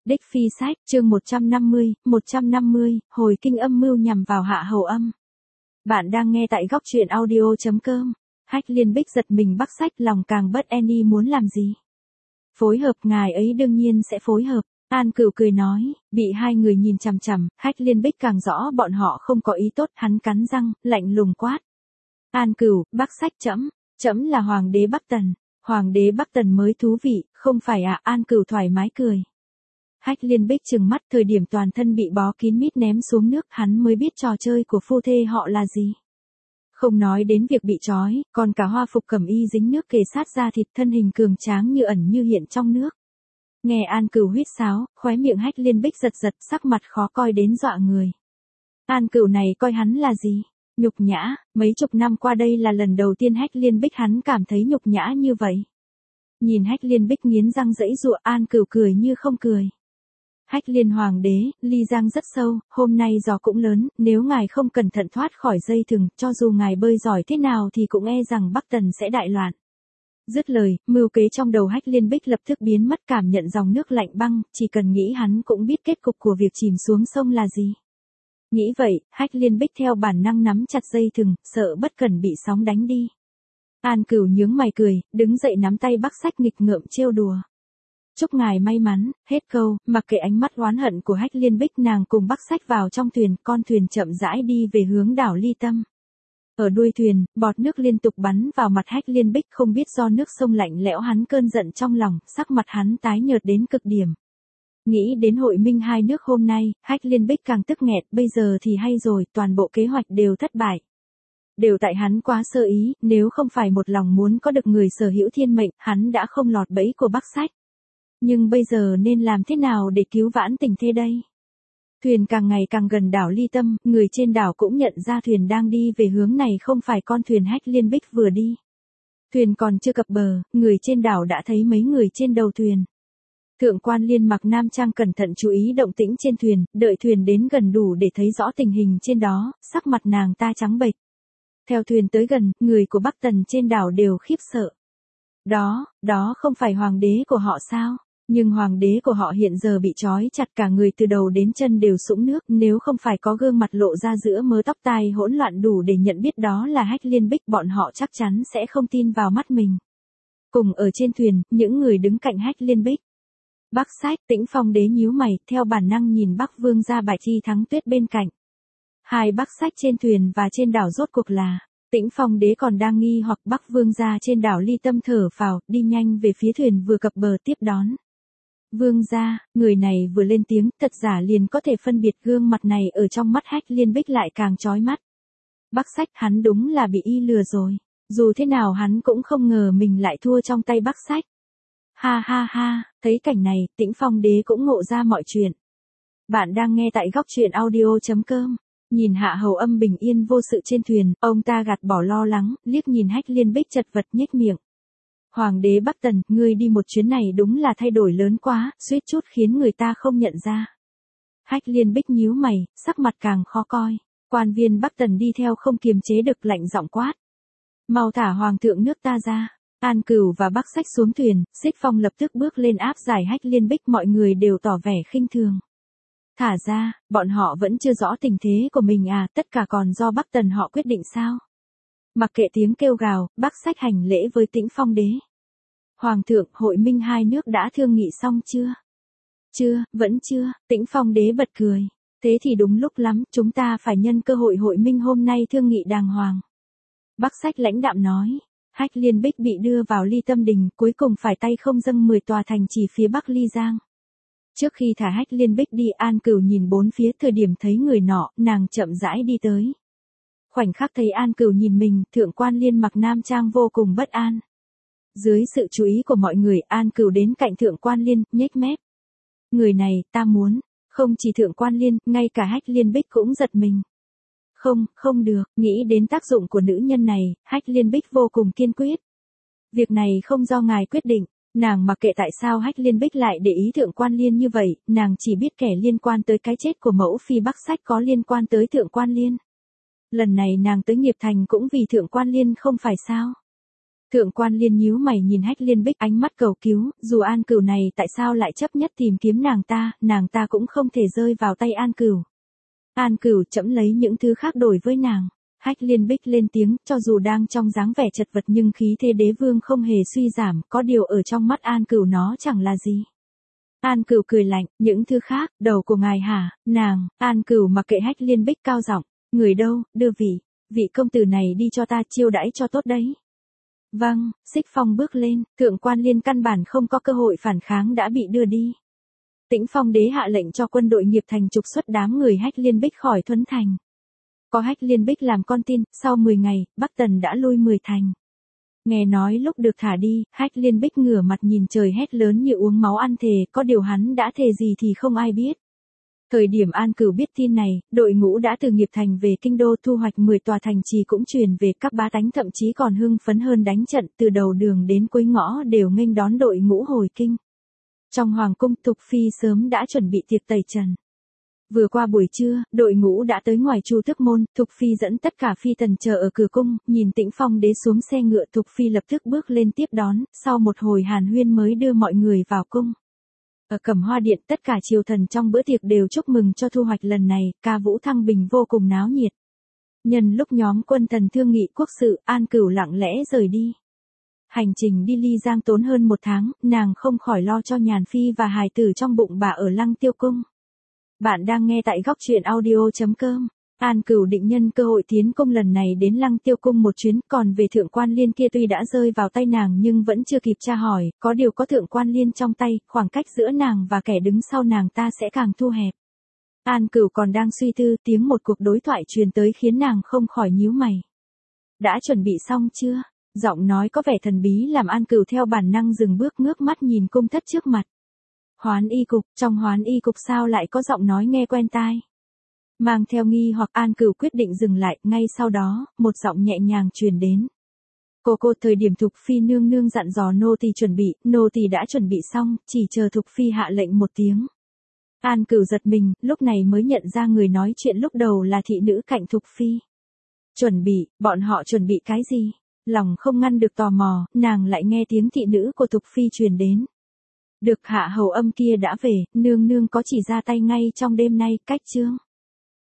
Đích Phi Sách, chương 150, hồi kinh âm mưu nhằm vào Hạ Hầu Âm. Bạn đang nghe tại góc truyện audio.com. Hách Liên Bích giật mình Bắc Sách, lòng càng bất an muốn làm gì. Phối hợp, ngài ấy đương nhiên sẽ phối hợp. An Cửu cười nói, bị hai người nhìn chằm chằm, Hách Liên Bích càng rõ bọn họ không có ý tốt, hắn cắn răng, lạnh lùng quát. An Cửu, Bắc Sách chấm là Hoàng đế Bắc Tần. Hoàng đế Bắc Tần mới thú vị, không phải à? An Cửu thoải mái cười. Hách Liên Bích trừng mắt, thời điểm toàn thân bị bó kín mít ném xuống nước, hắn mới biết trò chơi của phu thê họ là gì. Không nói đến việc bị trói, còn cả hoa phục cẩm y dính nước kề sát da thịt, thân hình cường tráng như ẩn như hiện trong nước. Nghe An Cửu huýt sáo, khóe miệng Hách Liên Bích giật giật, sắc mặt khó coi đến dọa người. An Cửu này coi hắn là gì? Nhục nhã, mấy chục năm qua đây là lần đầu tiên Hách Liên Bích hắn cảm thấy nhục nhã như vậy. Nhìn Hách Liên Bích nghiến răng giãy giụa, An Cửu cười như không cười. Hách Liên Hoàng đế, ly giang rất sâu, hôm nay gió cũng lớn, nếu ngài không cẩn thận thoát khỏi dây thừng, cho dù ngài bơi giỏi thế nào thì cũng e rằng Bắc Tần sẽ đại loạn. Dứt lời, mưu kế trong đầu Hách Liên Bích lập tức biến mất, cảm nhận dòng nước lạnh băng, chỉ cần nghĩ hắn cũng biết kết cục của việc chìm xuống sông là gì. Nghĩ vậy, Hách Liên Bích theo bản năng nắm chặt dây thừng, sợ bất cẩn bị sóng đánh đi. An Cửu nhướng mày cười, đứng dậy nắm tay Bắc Sách nghịch ngợm trêu đùa. Chúc ngài may mắn, hết câu, mặc kệ ánh mắt oán hận của Hách Liên Bích, nàng cùng Bắc Sách vào trong thuyền, con thuyền chậm rãi đi về hướng đảo Ly Tâm. Ở đuôi thuyền, bọt nước liên tục bắn vào mặt Hách Liên Bích, không biết do nước sông lạnh lẽo hắn cơn giận trong lòng, sắc mặt hắn tái nhợt đến cực điểm. Nghĩ đến hội minh hai nước hôm nay, Hách Liên Bích càng tức nghẹt, bây giờ thì hay rồi, toàn bộ kế hoạch đều thất bại. Đều tại hắn quá sơ ý, nếu không phải một lòng muốn có được người sở hữu thiên mệnh, hắn đã không lọt bẫy của Bắc Sách. Nhưng bây giờ nên làm thế nào để cứu vãn tình thế đây? Thuyền càng ngày càng gần đảo Ly Tâm, người trên đảo cũng nhận ra thuyền đang đi về hướng này không phải con thuyền Hách Liên Bích vừa đi. Thuyền còn chưa cập bờ, người trên đảo đã thấy mấy người trên đầu thuyền. Thượng quan Liên mặc nam trang cẩn thận chú ý động tĩnh trên thuyền, đợi thuyền đến gần đủ để thấy rõ tình hình trên đó, sắc mặt nàng ta trắng bệch. Theo thuyền tới gần, người của Bắc Tần trên đảo đều khiếp sợ. Đó không phải hoàng đế của họ sao? Nhưng hoàng đế của họ hiện giờ bị trói chặt, cả người từ đầu đến chân đều sũng nước, nếu không phải có gương mặt lộ ra giữa mớ tóc tai hỗn loạn đủ để nhận biết đó là Hách Liên Bích, bọn họ chắc chắn sẽ không tin vào mắt mình. Cùng ở trên thuyền, những người đứng cạnh Hách Liên Bích. Bắc Sách, Tĩnh Phong đế nhíu mày, theo bản năng nhìn Bắc Vương gia Bạch Chi Thắng Tuyết bên cạnh. Hai Bắc Sách trên thuyền và trên đảo rốt cuộc là, Tĩnh Phong đế còn đang nghi hoặc, Bắc Vương gia trên đảo Ly Tâm thở phào, đi nhanh về phía thuyền vừa cập bờ tiếp đón. Vương gia, người này vừa lên tiếng, thật giả liền có thể phân biệt, gương mặt này ở trong mắt Hách Liên Bích lại càng chói mắt. Bắc Sách, hắn đúng là bị y lừa rồi. Dù thế nào hắn cũng không ngờ mình lại thua trong tay Bắc Sách. Ha ha ha, thấy cảnh này, Tĩnh Phong đế cũng ngộ ra mọi chuyện. Bạn đang nghe tại góc truyện audio.com. Nhìn Hạ Hầu Âm bình yên vô sự trên thuyền, ông ta gạt bỏ lo lắng, liếc nhìn Hách Liên Bích chật vật nhếch miệng. Hoàng đế Bắc Tần, ngươi đi một chuyến này đúng là thay đổi lớn quá, suýt chút khiến người ta không nhận ra. Hách Liên Bích nhíu mày, sắc mặt càng khó coi. Quan viên Bắc Tần đi theo không kiềm chế được, lạnh giọng quát. Mau thả hoàng thượng nước ta ra. An Cửu và Bắc Sách xuống thuyền, Xích Phong lập tức bước lên áp giải Hách Liên Bích, mọi người đều tỏ vẻ khinh thường. Thả ra, bọn họ vẫn chưa rõ tình thế của mình à, tất cả còn do Bắc Tần họ quyết định sao? Mặc kệ tiếng kêu gào, Bắc Sách hành lễ với Tĩnh Phong đế. Hoàng thượng, hội minh hai nước đã thương nghị xong chưa? Vẫn chưa, Tĩnh Phong đế bật cười. Thế thì đúng lúc lắm, chúng ta phải nhân cơ hội hội minh hôm nay thương nghị đàng hoàng. Bắc Sách lãnh đạm nói. Hách Liên Bích bị đưa vào Ly Tâm Đình, cuối cùng phải tay không dâng 10 tòa thành trì phía Bắc Ly Giang. Trước khi thả Hách Liên Bích đi, An Cửu nhìn bốn phía, thời điểm thấy người nọ, nàng chậm rãi đi tới. Khoảnh khắc thấy An Cửu nhìn mình, Thượng quan Liên mặc nam trang vô cùng bất an. Dưới sự chú ý của mọi người, An Cửu đến cạnh Thượng quan Liên, nhếch mép. Người này, ta muốn. Không chỉ Thượng quan Liên, ngay cả Hách Liên Bích cũng giật mình. Không được, nghĩ đến tác dụng của nữ nhân này, Hách Liên Bích vô cùng kiên quyết. Việc này không do ngài quyết định, nàng mặc kệ tại sao Hách Liên Bích lại để ý Thượng quan Liên như vậy, nàng chỉ biết kẻ liên quan tới cái chết của mẫu phi Bắc Sách có liên quan tới Thượng quan Liên. Lần này nàng tới Nghiệp Thành cũng vì Thượng quan Liên không phải sao? Thượng quan Liên nhíu mày nhìn Hách Liên Bích ánh mắt cầu cứu, dù An Cửu này tại sao lại chấp nhất tìm kiếm nàng ta cũng không thể rơi vào tay An Cửu. An Cửu chậm lấy những thứ khác đổi với nàng. Hách Liên Bích lên tiếng, cho dù đang trong dáng vẻ chật vật nhưng khí thế đế vương không hề suy giảm, có điều ở trong mắt An Cửu nó chẳng là gì. An Cửu cười lạnh, những thứ khác, đầu của ngài hả, nàng, An Cửu mặc kệ Hách Liên Bích cao giọng, người đâu, đưa vị công tử này đi cho ta chiêu đãi cho tốt đấy. Vâng, Xích Phong bước lên, Thượng quan Liên căn bản không có cơ hội phản kháng đã bị đưa đi. Tĩnh Phong đế hạ lệnh cho quân đội Nghiệp Thành trục xuất đám người Hách Liên Bích khỏi Thuấn Thành. Có Hách Liên Bích làm con tin, sau 10 ngày, Bắc Tần đã lui 10 thành. Nghe nói lúc được thả đi, Hách Liên Bích ngửa mặt nhìn trời hét lớn như uống máu ăn thề, có điều hắn đã thề gì thì không ai biết. Thời điểm An Cửu biết tin này, đội ngũ đã từ Nghiệp Thành về kinh đô thu hoạch 10 tòa thành trì cũng truyền về, các bá tánh thậm chí còn hưng phấn hơn đánh trận, từ đầu đường đến cuối ngõ đều nghênh đón đội ngũ hồi kinh. Trong hoàng cung, Thục Phi sớm đã chuẩn bị tiệc tẩy trần. Vừa qua buổi trưa, đội ngũ đã tới ngoài Chu Tước môn, Thục Phi dẫn tất cả phi tần chờ ở cửa cung, nhìn Tĩnh Phong đế xuống xe ngựa, Thục Phi lập tức bước lên tiếp đón, sau một hồi hàn huyên mới đưa mọi người vào cung. Ở Cẩm Hoa điện, tất cả triều thần trong bữa tiệc đều chúc mừng cho thu hoạch lần này, ca vũ thăng bình vô cùng náo nhiệt. Nhân lúc nhóm quân thần thương nghị quốc sự, An Cửu lặng lẽ rời đi. Hành trình đi Ly Giang tốn hơn 1 tháng, nàng không khỏi lo cho Nhàn Phi và hài tử trong bụng bà ở Lăng Tiêu cung. Bạn đang nghe tại góc truyện audio.com. An Cửu định nhân cơ hội tiến cung lần này đến Lăng Tiêu cung một chuyến, còn về Thượng quan Liên kia tuy đã rơi vào tay nàng nhưng vẫn chưa kịp tra hỏi, có điều có Thượng quan Liên trong tay, khoảng cách giữa nàng và kẻ đứng sau nàng ta sẽ càng thu hẹp. An Cửu còn đang suy tư, tiếng một cuộc đối thoại truyền tới khiến nàng không khỏi nhíu mày. Đã chuẩn bị xong chưa? Giọng nói có vẻ thần bí làm An Cửu theo bản năng dừng bước ngước mắt nhìn cung thất trước mặt. Hoán y cục, trong Hoán y cục sao lại có giọng nói nghe quen tai? Mang theo nghi hoặc, An Cửu quyết định dừng lại, ngay sau đó, một giọng nhẹ nhàng truyền đến. Cô thời điểm Thục Phi nương nương dặn dò nô tỳ chuẩn bị, nô tỳ đã chuẩn bị xong, chỉ chờ Thục Phi hạ lệnh một tiếng. An Cửu giật mình, lúc này mới nhận ra người nói chuyện lúc đầu là thị nữ cạnh Thục Phi. Chuẩn bị, bọn họ chuẩn bị cái gì? Lòng không ngăn được tò mò, nàng lại nghe tiếng thị nữ của Thục Phi truyền đến. Được Hạ hầu âm kia đã về, nương nương có chỉ ra tay ngay trong đêm nay, cách chương.